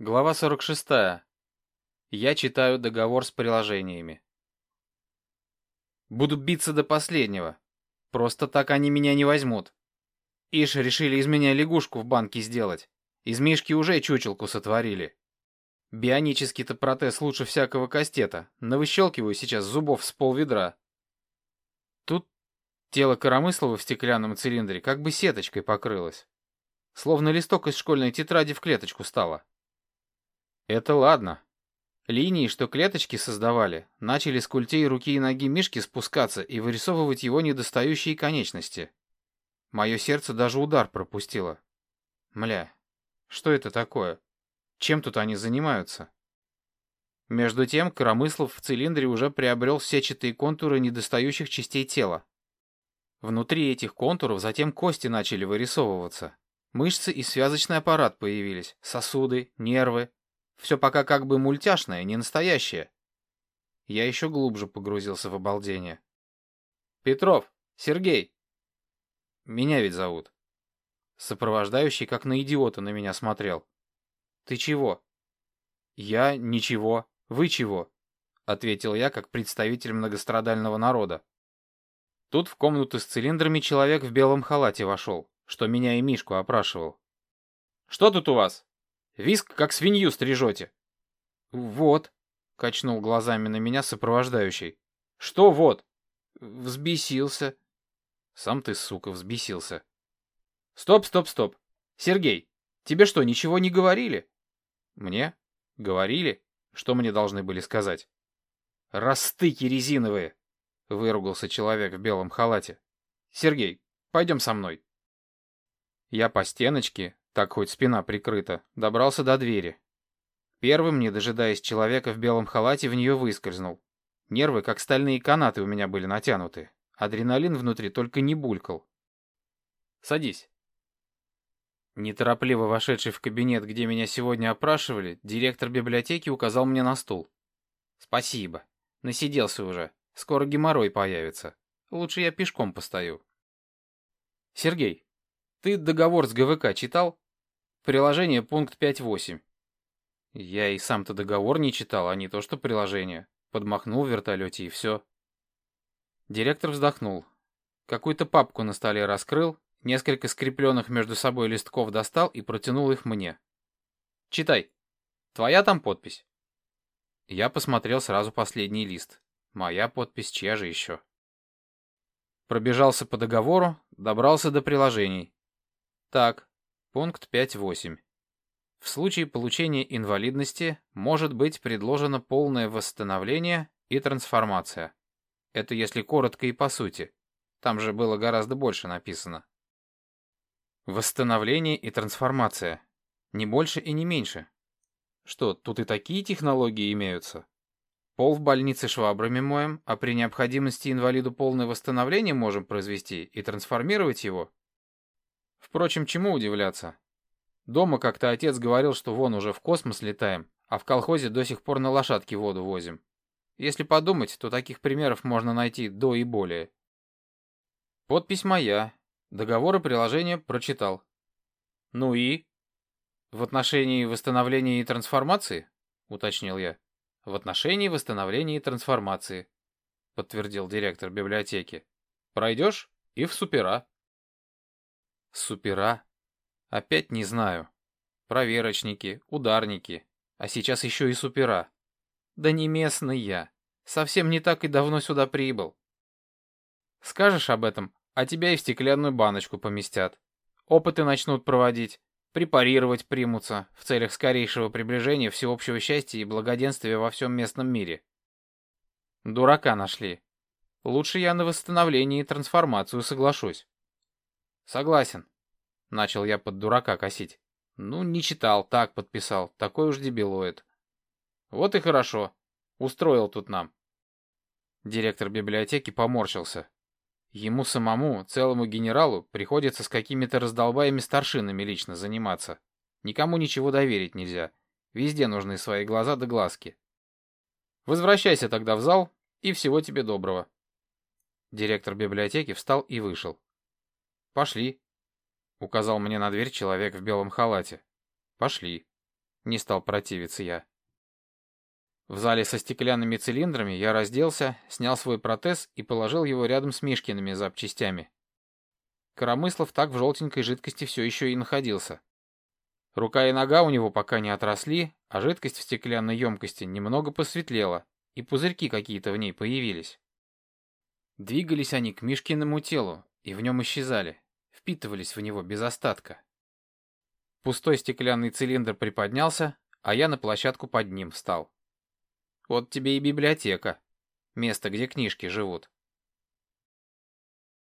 Глава 46. Я читаю договор с приложениями. Буду биться до последнего. Просто так они меня не возьмут. Ишь, решили из меня лягушку в банке сделать. Из Мишки уже чучелку сотворили. Бионический-то протез лучше всякого кастета. Навыщелкиваю сейчас зубов с полведра. Тут тело Коромыслова в стеклянном цилиндре как бы сеточкой покрылось. Словно листок из школьной тетради в клеточку стало. Это ладно. Линии, что клеточки создавали, начали с культей руки и ноги Мишки спускаться и вырисовывать его недостающие конечности. Мое сердце даже удар пропустило. Мля, что это такое? Чем тут они занимаются? Между тем, Коромыслов в цилиндре уже приобрел сетчатые контуры недостающих частей тела. Внутри этих контуров затем кости начали вырисовываться. Мышцы и связочный аппарат появились, сосуды, нервы. Все пока как бы мультяшное, не настоящее. Я еще глубже погрузился в обалдение. Петров, Сергей. Меня ведь зовут. Сопровождающий как на идиота на меня смотрел. Ты чего? Я ничего. Вы чего? Ответил я как представитель многострадального народа. Тут в комнату с цилиндрами человек в белом халате вошел, что меня и Мишку опрашивал. Что тут у вас? Виск, как свинью стрижете. Вот, качнул глазами на меня сопровождающий. Что вот? Взбесился. Сам ты, сука, взбесился. Стоп, стоп, стоп. Сергей, тебе что, ничего не говорили? Мне? Говорили? Что мне должны были сказать? Растыки резиновые, выругался человек в белом халате. Сергей, пойдем со мной. Я по стеночке, так хоть спина прикрыта, добрался до двери. Первым, не дожидаясь человека в белом халате, в нее выскользнул. Нервы, как стальные канаты, у меня были натянуты. Адреналин внутри только не булькал. «Садись». Неторопливо вошедший в кабинет, где меня сегодня опрашивали, директор библиотеки указал мне на стул. «Спасибо. Насиделся уже. Скоро геморрой появится. Лучше я пешком постою». «Сергей, ты договор с ГВК читал? Приложение пункт 5.8». Я и сам-то договор не читал, а не то что приложение. Подмахнул в вертолете и все. Директор вздохнул. Какую-то папку на столе раскрыл, несколько скрепленных между собой листков достал и протянул их мне. «Читай. Твоя там подпись?» Я посмотрел сразу последний лист. Моя подпись, чья же еще? Пробежался по договору, добрался до приложений. Так, пункт 5.8. В случае получения инвалидности может быть предложено полное восстановление и трансформация. Это если коротко и по сути. Там же было гораздо больше написано. Восстановление и трансформация. Не больше и не меньше. Что, тут и такие технологии имеются? Пол в больнице швабрами моем, а при необходимости инвалиду полное восстановление можем произвести и трансформировать его? Впрочем, чему удивляться? Дома как-то отец говорил, что вон уже в космос летаем, а в колхозе до сих пор на лошадке воду возим. Если подумать, то таких примеров можно найти до и более. Подпись моя. Договор и приложение прочитал. Ну и? В отношении восстановления и трансформации? Уточнил я. В отношении восстановления и трансформации, подтвердил директор библиотеки. Пройдешь и в супера. Супера? Опять не знаю. Проверочники, ударники, а сейчас еще и супера. Да не местный я. Совсем не так и давно сюда прибыл. Скажешь об этом, а тебя и в стеклянную баночку поместят. Опыты начнут проводить, препарировать примутся в целях скорейшего приближения всеобщего счастья и благоденствия во всем местном мире. Дурака нашли. Лучше я на восстановление и трансформацию соглашусь. Согласен. Начал я под дурака косить. Ну, не читал, так подписал. Такой уж дебилоид. Вот и хорошо. Устроил тут нам. Директор библиотеки поморщился. Ему самому, целому генералу, приходится с какими-то раздолбаями-старшинами лично заниматься. Никому ничего доверить нельзя. Везде нужны свои глаза да глазки. Возвращайся тогда в зал, и всего тебе доброго. Директор библиотеки встал и вышел. Пошли. Указал мне на дверь человек в белом халате. Пошли. Не стал противиться я. В зале со стеклянными цилиндрами я разделся, снял свой протез и положил его рядом с Мишкиными запчастями. Коромыслов так в желтенькой жидкости все еще и находился. Рука и нога у него пока не отросли, а жидкость в стеклянной емкости немного посветлела, и пузырьки какие-то в ней появились. Двигались они к Мишкиному телу, и в нем исчезали, впитывались в него без остатка. Пустой стеклянный цилиндр приподнялся, а я на площадку под ним встал. Вот тебе и библиотека. Место, где книжки живут.